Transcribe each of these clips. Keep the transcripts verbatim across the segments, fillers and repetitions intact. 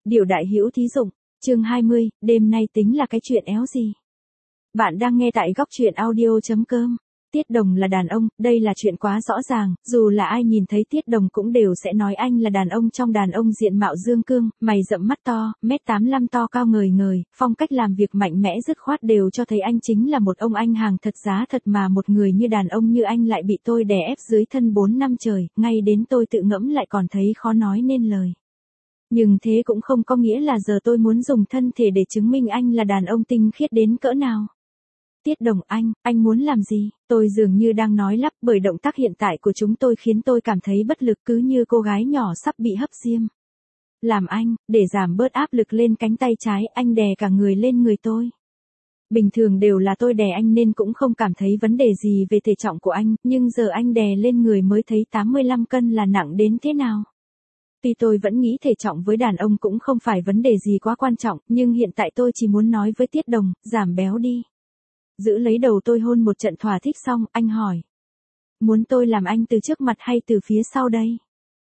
Điều đại hữu thí dụng, chương hai mươi, đêm nay tính là cái chuyện éo gì? Bạn đang nghe tại góc truyện audio.com. Tiết Đồng là đàn ông, đây là chuyện quá rõ ràng, dù là ai nhìn thấy Tiết Đồng cũng đều sẽ nói anh là đàn ông trong đàn ông diện mạo dương cương, mày rậm mắt to, mét tám lăm to cao ngời ngời, phong cách làm việc mạnh mẽ dứt khoát đều cho thấy anh chính là một ông anh hàng thật giá thật mà một người như đàn ông như anh lại bị tôi đè ép dưới thân bốn năm trời, ngay đến tôi tự ngẫm lại còn thấy khó nói nên lời. Nhưng thế cũng không có nghĩa là giờ tôi muốn dùng thân thể để chứng minh anh là đàn ông tinh khiết đến cỡ nào. Tiết Đồng anh, anh muốn làm gì? Tôi dường như đang nói lắp bởi động tác hiện tại của chúng tôi khiến tôi cảm thấy bất lực cứ như cô gái nhỏ sắp bị hấp diêm. Làm anh, để giảm bớt áp lực lên cánh tay trái, anh đè cả người lên người tôi. Bình thường đều là tôi đè anh nên cũng không cảm thấy vấn đề gì về thể trọng của anh, nhưng giờ anh đè lên người mới thấy tám mươi lăm cân là nặng đến thế nào. Tuy tôi vẫn nghĩ thể trọng với đàn ông cũng không phải vấn đề gì quá quan trọng, nhưng hiện tại tôi chỉ muốn nói với Tiết Đồng, giảm béo đi. Giữ lấy đầu tôi hôn một trận thỏa thích xong, anh hỏi. Muốn tôi làm anh từ trước mặt hay từ phía sau đây?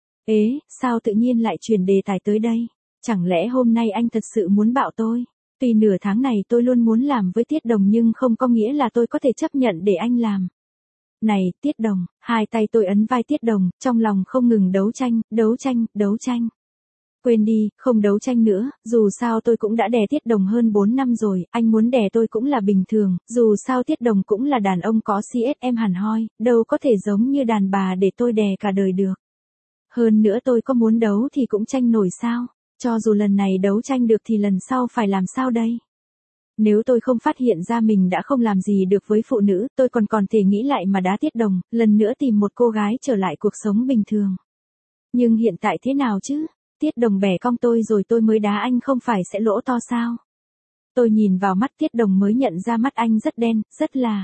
Ế, sao tự nhiên lại chuyển đề tài tới đây? Chẳng lẽ hôm nay anh thật sự muốn bạo tôi? Tuy nửa tháng này tôi luôn muốn làm với Tiết Đồng nhưng không có nghĩa là tôi có thể chấp nhận để anh làm. Này, Tiết Đồng, hai tay tôi ấn vai Tiết Đồng, trong lòng không ngừng đấu tranh, đấu tranh, đấu tranh. Quên đi, không đấu tranh nữa, dù sao tôi cũng đã đè Tiết Đồng hơn bốn năm rồi, anh muốn đè tôi cũng là bình thường, dù sao Tiết Đồng cũng là đàn ông có xê ét em hẳn hoi, đâu có thể giống như đàn bà để tôi đè cả đời được. Hơn nữa tôi có muốn đấu thì cũng tranh nổi sao, cho dù lần này đấu tranh được thì lần sau phải làm sao đây? Nếu tôi không phát hiện ra mình đã không làm gì được với phụ nữ, tôi còn còn thể nghĩ lại mà đá Tiết Đồng, lần nữa tìm một cô gái trở lại cuộc sống bình thường. Nhưng hiện tại thế nào chứ? Tiết Đồng bẻ cong tôi rồi tôi mới đá anh không phải sẽ lỗ to sao? Tôi nhìn vào mắt Tiết Đồng mới nhận ra mắt anh rất đen, rất là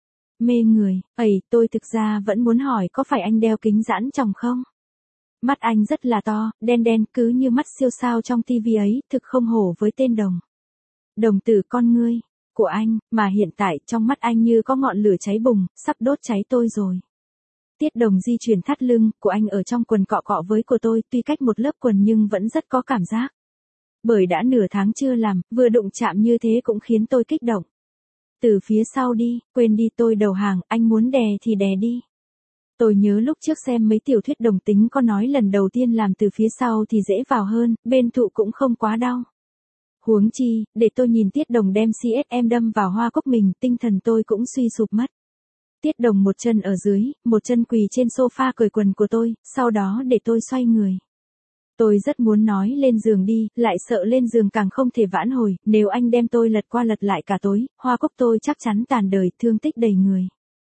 mê người. Ây, tôi thực ra vẫn muốn hỏi có phải anh đeo kính giãn tròng không? Mắt anh rất là to, đen đen cứ như mắt siêu sao trong tivi ấy, thực không hổ với tên Đồng. Đồng tử con ngươi của anh, mà hiện tại trong mắt anh như có ngọn lửa cháy bùng, sắp đốt cháy tôi rồi. Tiết Đồng di chuyển thắt lưng của anh ở trong quần cọ cọ với của tôi, tuy cách một lớp quần nhưng vẫn rất có cảm giác. Bởi đã nửa tháng chưa làm, vừa đụng chạm như thế cũng khiến tôi kích động. Từ phía sau đi, quên đi tôi đầu hàng, anh muốn đè thì đè đi. Tôi nhớ lúc trước xem mấy tiểu thuyết đồng tính có nói lần đầu tiên làm từ phía sau thì dễ vào hơn, bên thụ cũng không quá đau. Huống chi, để tôi nhìn Tiết Đồng đem xê ét em đâm vào hoa cúc mình, tinh thần tôi cũng suy sụp mất. Tiết Đồng một chân ở dưới, một chân quỳ trên sofa cởi quần của tôi, sau đó để tôi xoay người. Tôi rất muốn nói lên giường đi, lại sợ lên giường càng không thể vãn hồi, nếu anh đem tôi lật qua lật lại cả tối, hoa cúc tôi chắc chắn tàn đời, thương tích đầy người.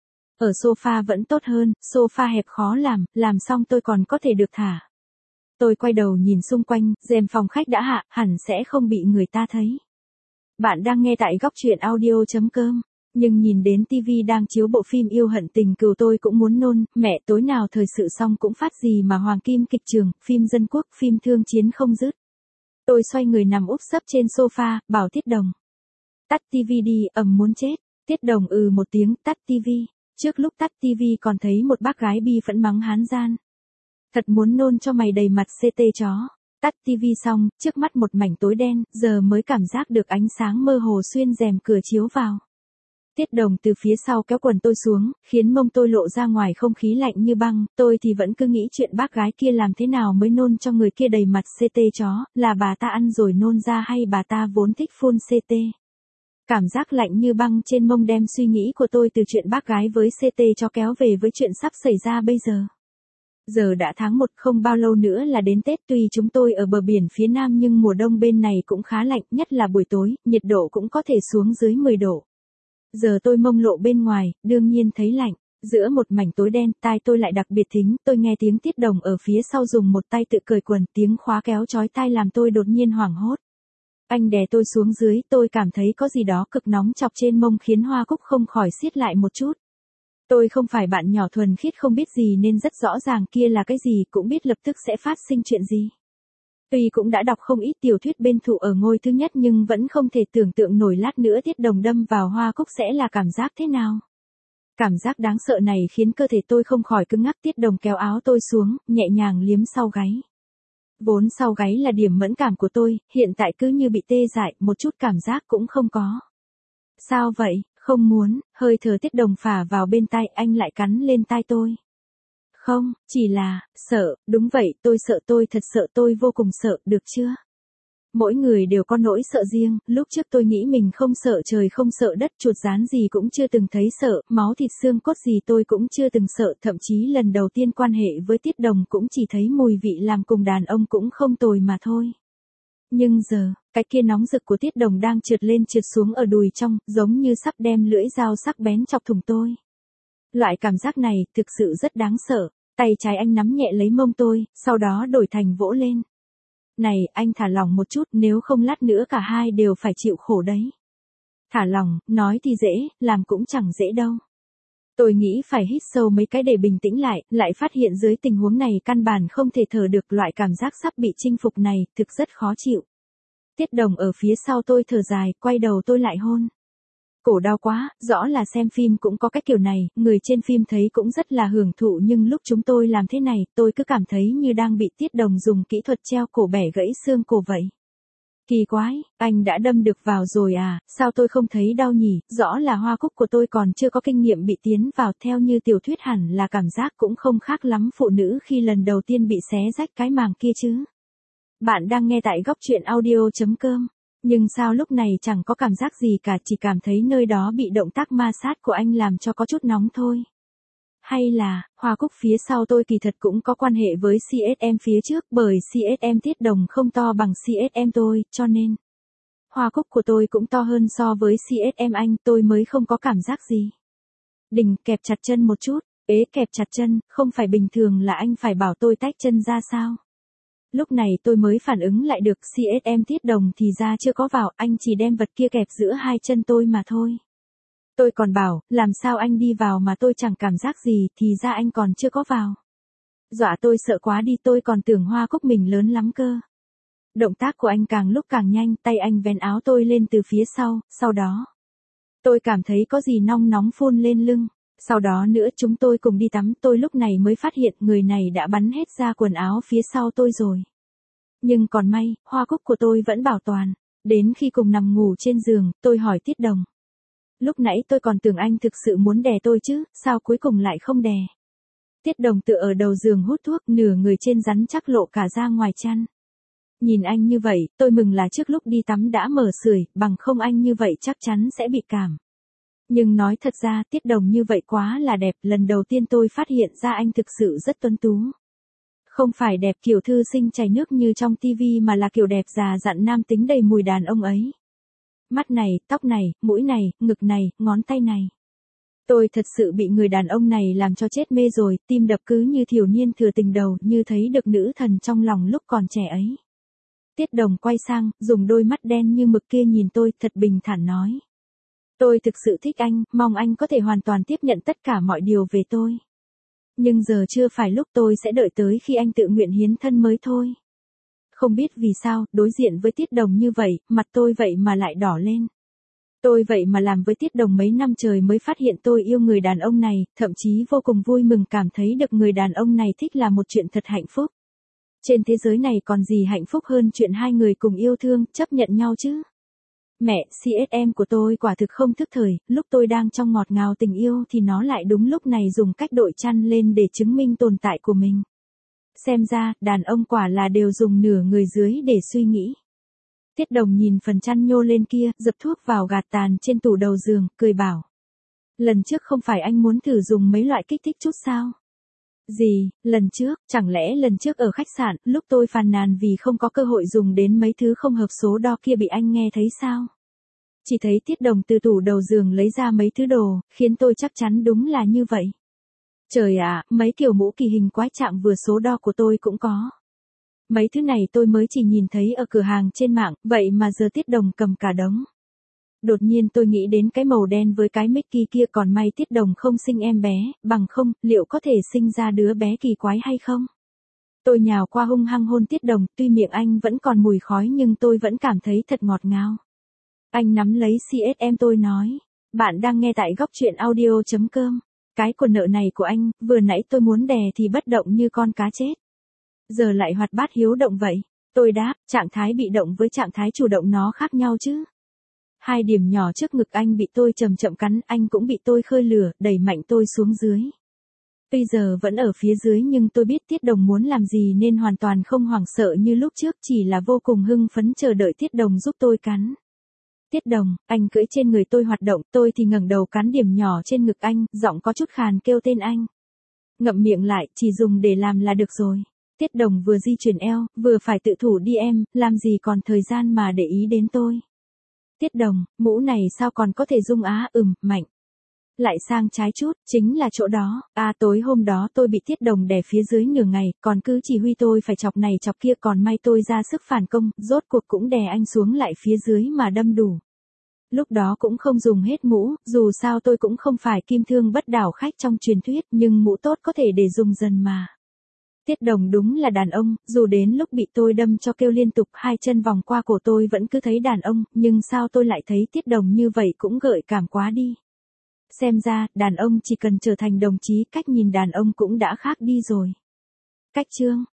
Ở sofa vẫn tốt hơn, sofa hẹp khó làm, làm xong tôi còn có thể được thả. Tôi quay đầu nhìn xung quanh, rèm phòng khách đã hạ, hẳn sẽ không bị người ta thấy. Bạn đang nghe tại góc truyện audio.com. Nhưng nhìn đến tivi đang chiếu bộ phim Yêu Hận Tình Cừu tôi cũng muốn nôn, mẹ tối nào thời sự xong cũng phát gì mà Hoàng Kim Kịch Trường, phim dân quốc, phim thương chiến không dứt. Tôi xoay người nằm úp sấp trên sofa, bảo Tiết Đồng. Tắt tivi đi, ầm muốn chết. Tiết Đồng ừ một tiếng, tắt tivi. Trước lúc tắt tivi còn thấy một bác gái bi phẫn mắng hán gian. Thật muốn nôn cho mày đầy mặt xê tê chó. Tắt tivi xong, trước mắt một mảnh tối đen, giờ mới cảm giác được ánh sáng mơ hồ xuyên rèm cửa chiếu vào. Tiết Đồng từ phía sau kéo quần tôi xuống, khiến mông tôi lộ ra ngoài không khí lạnh như băng, tôi thì vẫn cứ nghĩ chuyện bác gái kia làm thế nào mới nôn cho người kia đầy mặt xê tê chó, là bà ta ăn rồi nôn ra hay bà ta vốn thích phun xê tê. Cảm giác lạnh như băng trên mông đem suy nghĩ của tôi từ chuyện bác gái với xê tê chó kéo về với chuyện sắp xảy ra bây giờ. Giờ đã tháng một không bao lâu nữa là đến Tết, tuy chúng tôi ở bờ biển phía Nam nhưng mùa đông bên này cũng khá lạnh, nhất là buổi tối, nhiệt độ cũng có thể xuống dưới mười độ. Giờ tôi mông lộ bên ngoài, đương nhiên thấy lạnh, giữa một mảnh tối đen, tai tôi lại đặc biệt thính, tôi nghe tiếng Tiết Đồng ở phía sau dùng một tay tự cởi quần, tiếng khóa kéo chói tai làm tôi đột nhiên hoảng hốt. Anh đè tôi xuống dưới, tôi cảm thấy có gì đó cực nóng chọc trên mông khiến hoa cúc không khỏi siết lại một chút. Tôi không phải bạn nhỏ thuần khiết không biết gì nên rất rõ ràng kia là cái gì, cũng biết lập tức sẽ phát sinh chuyện gì. Tuy cũng đã đọc không ít tiểu thuyết bên thụ ở ngôi thứ nhất nhưng vẫn không thể tưởng tượng nổi lát nữa Tiết Đồng đâm vào hoa cúc sẽ là cảm giác thế nào. Cảm giác đáng sợ này khiến cơ thể tôi không khỏi cứng ngắc. Tiết Đồng kéo áo tôi xuống, nhẹ nhàng liếm sau gáy. Vốn sau gáy là điểm mẫn cảm của tôi, hiện tại cứ như bị tê dại, một chút cảm giác cũng không có. Sao vậy, không muốn, hơi thở Tiết Đồng phả vào bên tai, anh lại cắn lên tai tôi. Không, chỉ là, sợ, đúng vậy, tôi sợ, tôi thật sợ, tôi vô cùng sợ, được chưa? Mỗi người đều có nỗi sợ riêng, lúc trước tôi nghĩ mình không sợ trời không sợ đất, chuột rán gì cũng chưa từng thấy sợ, máu thịt xương cốt gì tôi cũng chưa từng sợ, thậm chí lần đầu tiên quan hệ với Tiết Đồng cũng chỉ thấy mùi vị làm cùng đàn ông cũng không tồi mà thôi. Nhưng giờ, cái kia nóng rực của Tiết Đồng đang trượt lên trượt xuống ở đùi trong, giống như sắp đem lưỡi dao sắc bén chọc thủng tôi. Loại cảm giác này thực sự rất đáng sợ, tay trái anh nắm nhẹ lấy mông tôi, sau đó đổi thành vỗ lên. Này, anh thả lỏng một chút, nếu không lát nữa cả hai đều phải chịu khổ đấy. Thả lỏng, nói thì dễ, làm cũng chẳng dễ đâu. Tôi nghĩ phải hít sâu mấy cái để bình tĩnh lại, lại phát hiện dưới tình huống này căn bản không thể thở được, loại cảm giác sắp bị chinh phục này, thực rất khó chịu. Tiết Đồng ở phía sau tôi thở dài, quay đầu tôi lại hôn. Cổ đau quá, rõ là xem phim cũng có cái kiểu này, người trên phim thấy cũng rất là hưởng thụ, nhưng lúc chúng tôi làm thế này, tôi cứ cảm thấy như đang bị Tiết Đồng dùng kỹ thuật treo cổ bẻ gãy xương cổ vậy. Kỳ quái, anh đã đâm được vào rồi à, sao tôi không thấy đau nhỉ, rõ là hoa cúc của tôi còn chưa có kinh nghiệm bị tiến vào, theo như tiểu thuyết hẳn là cảm giác cũng không khác lắm phụ nữ khi lần đầu tiên bị xé rách cái màng kia chứ. Bạn đang nghe tại góc truyện audio chấm com. Nhưng sao lúc này chẳng có cảm giác gì cả, chỉ cảm thấy nơi đó bị động tác ma sát của anh làm cho có chút nóng thôi. Hay là, hoa cúc phía sau tôi kỳ thật cũng có quan hệ với xê ét em phía trước, bởi xê ét em Tiết Đồng không to bằng xê ét em tôi, cho nên hoa cúc của tôi cũng to hơn so với xê ét em anh, tôi mới không có cảm giác gì. Đình, kẹp chặt chân một chút, ế kẹp chặt chân, không phải bình thường là anh phải bảo tôi tách chân ra sao? Lúc này tôi mới phản ứng lại được, xê ét em Tiết Đồng thì ra chưa có vào, anh chỉ đem vật kia kẹp giữa hai chân tôi mà thôi. Tôi còn bảo, làm sao anh đi vào mà tôi chẳng cảm giác gì, thì ra anh còn chưa có vào. Dọa tôi sợ quá đi, tôi còn tưởng hoa cúc mình lớn lắm cơ. Động tác của anh càng lúc càng nhanh, tay anh vén áo tôi lên từ phía sau, sau đó tôi cảm thấy có gì nóng nóng phun lên lưng. Sau đó nữa chúng tôi cùng đi tắm, tôi lúc này mới phát hiện người này đã bắn hết ra quần áo phía sau tôi rồi. Nhưng còn may, hoa cúc của tôi vẫn bảo toàn. Đến khi cùng nằm ngủ trên giường, tôi hỏi Tiết Đồng. Lúc nãy tôi còn tưởng anh thực sự muốn đè tôi chứ, sao cuối cùng lại không đè. Tiết Đồng tựa ở đầu giường hút thuốc, nửa người trên rắn chắc lộ cả ra ngoài chăn. Nhìn anh như vậy, tôi mừng là trước lúc đi tắm đã mở sưởi, bằng không anh như vậy chắc chắn sẽ bị cảm. Nhưng nói thật ra, Tiết Đồng như vậy quá là đẹp, lần đầu tiên tôi phát hiện ra anh thực sự rất tuấn tú. Không phải đẹp kiểu thư sinh chảy nước như trong tivi mà là kiểu đẹp già dặn nam tính đầy mùi đàn ông ấy. Mắt này, tóc này, mũi này, ngực này, ngón tay này. Tôi thật sự bị người đàn ông này làm cho chết mê rồi, tim đập cứ như thiểu niên thừa tình đầu, như thấy được nữ thần trong lòng lúc còn trẻ ấy. Tiết Đồng quay sang, dùng đôi mắt đen như mực kia nhìn tôi, thật bình thản nói. Tôi thực sự thích anh, mong anh có thể hoàn toàn tiếp nhận tất cả mọi điều về tôi. Nhưng giờ chưa phải lúc, tôi sẽ đợi tới khi anh tự nguyện hiến thân mới thôi. Không biết vì sao, đối diện với Tiết Đồng như vậy, mặt tôi vậy mà lại đỏ lên. Tôi vậy mà làm với Tiết Đồng mấy năm trời mới phát hiện tôi yêu người đàn ông này, thậm chí vô cùng vui mừng cảm thấy được người đàn ông này thích là một chuyện thật hạnh phúc. Trên thế giới này còn gì hạnh phúc hơn chuyện hai người cùng yêu thương, chấp nhận nhau chứ. Mẹ, xê ét em của tôi quả thực không thức thời, lúc tôi đang trong ngọt ngào tình yêu thì nó lại đúng lúc này dùng cách đội chăn lên để chứng minh tồn tại của mình. Xem ra, đàn ông quả là đều dùng nửa người dưới để suy nghĩ. Tiết Đồng nhìn phần chăn nhô lên kia, dập thuốc vào gạt tàn trên tủ đầu giường, cười bảo. Lần trước không phải anh muốn thử dùng mấy loại kích thích chút sao? Gì, lần trước, chẳng lẽ lần trước ở khách sạn, lúc tôi phàn nàn vì không có cơ hội dùng đến mấy thứ không hợp số đo kia bị anh nghe thấy sao? Chỉ thấy Tiết Đồng từ tủ đầu giường lấy ra mấy thứ đồ, khiến tôi chắc chắn đúng là như vậy. Trời ạ, mấy kiểu mũ kỳ hình quái trạng vừa số đo của tôi cũng có. Mấy thứ này tôi mới chỉ nhìn thấy ở cửa hàng trên mạng, vậy mà giờ Tiết Đồng cầm cả đống. Đột nhiên tôi nghĩ đến cái màu đen với cái Mickey kia, còn may Tiết Đồng không sinh em bé, bằng không, liệu có thể sinh ra đứa bé kỳ quái hay không? Tôi nhào qua hung hăng hôn Tiết Đồng, tuy miệng anh vẫn còn mùi khói nhưng tôi vẫn cảm thấy thật ngọt ngào. Anh nắm lấy xê ét em tôi nói, bạn đang nghe tại góc truyện audio chấm com. Cái của nợ này của anh, vừa nãy tôi muốn đè thì bất động như con cá chết. Giờ lại hoạt bát hiếu động vậy. Tôi đáp, trạng thái bị động với trạng thái chủ động nó khác nhau chứ. Hai điểm nhỏ trước ngực anh bị tôi chậm chậm cắn, anh cũng bị tôi khơi lửa, đẩy mạnh tôi xuống dưới. Tuy giờ vẫn ở phía dưới nhưng tôi biết Tiết Đồng muốn làm gì nên hoàn toàn không hoảng sợ như lúc trước, chỉ là vô cùng hưng phấn chờ đợi Tiết Đồng giúp tôi cắn. Tiết Đồng, anh cưỡi trên người tôi hoạt động, tôi thì ngẩng đầu cắn điểm nhỏ trên ngực anh, giọng có chút khàn kêu tên anh. Ngậm miệng lại, chỉ dùng để làm là được rồi. Tiết Đồng vừa di chuyển eo, vừa phải tự thủ đi em, làm gì còn thời gian mà để ý đến tôi. Tiết Đồng, mũ này sao còn có thể rung á, ừm, mạnh. Lại sang trái chút, chính là chỗ đó, à tối hôm đó tôi bị Tiết Đồng đè phía dưới nửa ngày, còn cứ chỉ huy tôi phải chọc này chọc kia, còn may tôi ra sức phản công, rốt cuộc cũng đè anh xuống lại phía dưới mà đâm đủ. Lúc đó cũng không dùng hết mũ, dù sao tôi cũng không phải kim thương bất đảo khách trong truyền thuyết, nhưng mũ tốt có thể để dùng dần mà. Tiết Đồng đúng là đàn ông, dù đến lúc bị tôi đâm cho kêu liên tục, hai chân vòng qua cổ tôi vẫn cứ thấy đàn ông, nhưng sao tôi lại thấy Tiết Đồng như vậy cũng gợi cảm quá đi. Xem ra, đàn ông chỉ cần trở thành đồng chí, cách nhìn đàn ông cũng đã khác đi rồi. Cách chương